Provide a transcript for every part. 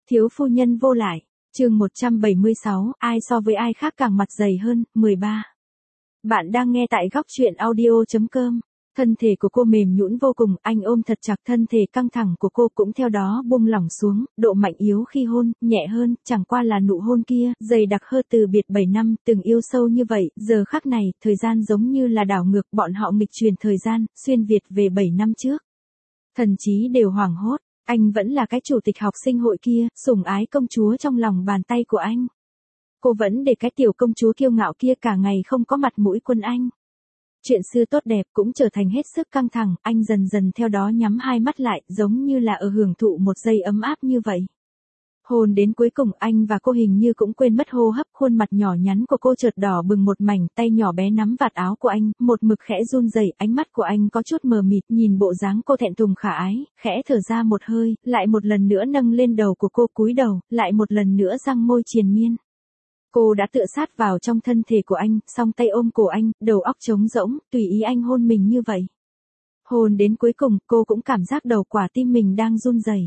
Thiếu phu nhân vô lại, chương 176, ai so với ai khác càng mặt dày hơn, 13. Bạn đang nghe tại góc truyện audio.com. Thân thể của cô mềm nhũn vô cùng, anh ôm thật chặt thân thể căng thẳng của cô cũng theo đó buông lỏng xuống, độ mạnh yếu khi hôn, nhẹ hơn, chẳng qua là nụ hôn kia, dày đặc hơn từ biệt 7 năm, từng yêu sâu như vậy, giờ khắc này, thời gian giống như là đảo ngược, bọn họ nghịch truyền thời gian, xuyên Việt về 7 năm trước. Thần trí đều hoảng hốt. Anh vẫn là cái chủ tịch học sinh hội kia, sủng ái công chúa trong lòng bàn tay của anh. Cô vẫn để cái tiểu công chúa kiêu ngạo kia cả ngày không có mặt mũi quân anh. Chuyện xưa tốt đẹp cũng trở thành hết sức căng thẳng, anh dần dần theo đó nhắm hai mắt lại, giống như là ở hưởng thụ một giây ấm áp như vậy. Hôn đến cuối cùng anh và cô hình như cũng quên mất hô hấp, khuôn mặt nhỏ nhắn của cô chợt đỏ bừng một mảnh, tay nhỏ bé nắm vạt áo của anh, một mực khẽ run rẩy, ánh mắt của anh có chút mờ mịt, nhìn bộ dáng cô thẹn thùng khả ái, khẽ thở ra một hơi, lại một lần nữa nâng lên đầu của cô cúi đầu, lại một lần nữa răng môi triền miên. Cô đã tựa sát vào trong thân thể của anh, song tay ôm cổ anh, đầu óc trống rỗng, tùy ý anh hôn mình như vậy. Hôn đến cuối cùng, cô cũng cảm giác đầu quả tim mình đang run rẩy.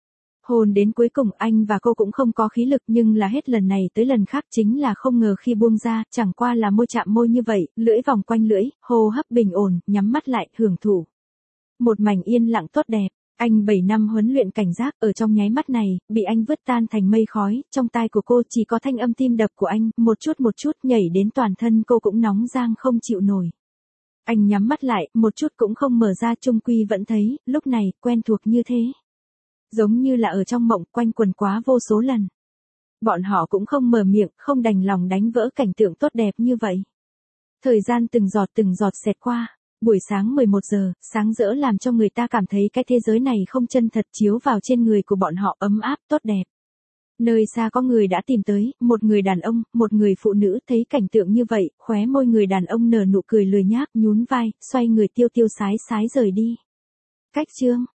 Hôn đến cuối cùng anh và cô cũng không có khí lực, nhưng là hết lần này tới lần khác chính là không ngờ khi buông ra, chẳng qua là môi chạm môi như vậy, lưỡi vòng quanh lưỡi, hô hấp bình ổn, nhắm mắt lại, hưởng thụ. Một mảnh yên lặng tốt đẹp, anh 7 năm huấn luyện cảnh giác, ở trong nháy mắt này, bị anh vứt tan thành mây khói, trong tai của cô chỉ có thanh âm tim đập của anh, một chút nhảy đến toàn thân cô cũng nóng rang không chịu nổi. Anh nhắm mắt lại, một chút cũng không mở ra, chung quy vẫn thấy, lúc này, quen thuộc như thế. Giống như là ở trong mộng, quanh quần quá vô số lần. Bọn họ cũng không mở miệng, không đành lòng đánh vỡ cảnh tượng tốt đẹp như vậy. Thời gian từng giọt xẹt qua. Buổi sáng 11 giờ, sáng rỡ làm cho người ta cảm thấy cái thế giới này không chân thật chiếu vào trên người của bọn họ, ấm áp, tốt đẹp. Nơi xa có người đã tìm tới, một người đàn ông, một người phụ nữ, thấy cảnh tượng như vậy, khóe môi người đàn ông nở nụ cười lười nhác, nhún vai, xoay người tiêu sái rời đi. Cách chương